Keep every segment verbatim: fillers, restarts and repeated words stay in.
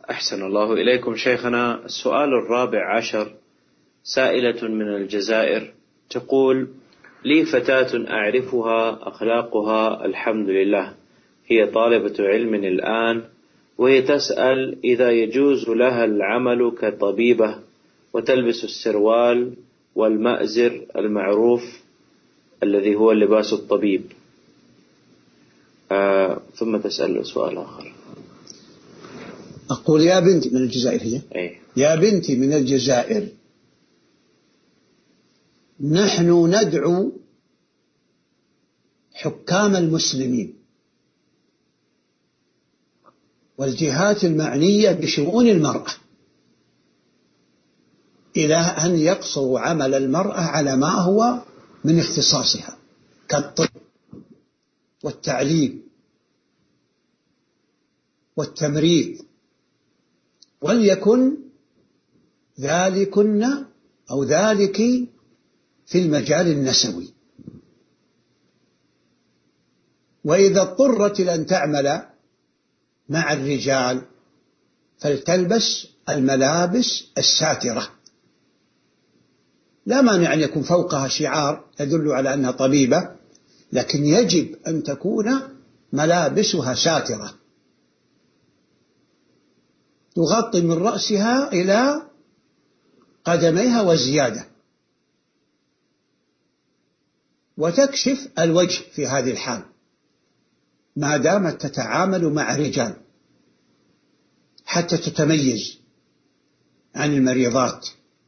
أحسن الله إليكم شيخنا. السؤال الرابع عشر، سائلة من الجزائر تقول: لي فتاة أعرفها أخلاقها الحمد لله، هي طالبة علم الآن، وهي تسأل إذا يجوز لها العمل كطبيبة وتلبس السروال والمأزر المعروف الذي هو لباس الطبيب. آه ثم تسأل سؤال آخر. أقول: يا بنتي من الجزائر هي أي. يا بنتي من الجزائر، نحن ندعو حكام المسلمين والجهات المعنية بشؤون المرأة إلى أن يقصروا عمل المرأة على ما هو من اختصاصها كالطب والتعليم والتمريض، وليكن ذلكن أو ذلك في المجال النسوي. وإذا اضطرت لأن تعمل مع الرجال فلتلبس الملابس الساترة، لا مانع أن يكون فوقها شعار يدل على أنها طبيبة، لكن يجب أن تكون ملابسها ساترة تغطي من رأسها إلى قدميها وزيادة، وتكشف الوجه في هذه الحال ما دامت تتعامل مع رجال حتى تتميز عن المريضات،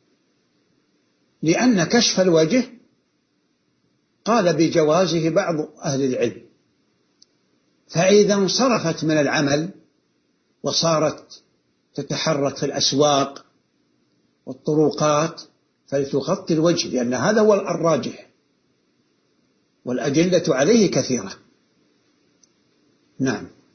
لأن كشف الوجه قال بجوازه بعض أهل العلم. فإذا انصرفت من العمل وصارت تتحرك في الأسواق والطرقات فلتغطي الوجه، لأن هذا هو الراجح والأدلة عليه كثيرة. نعم.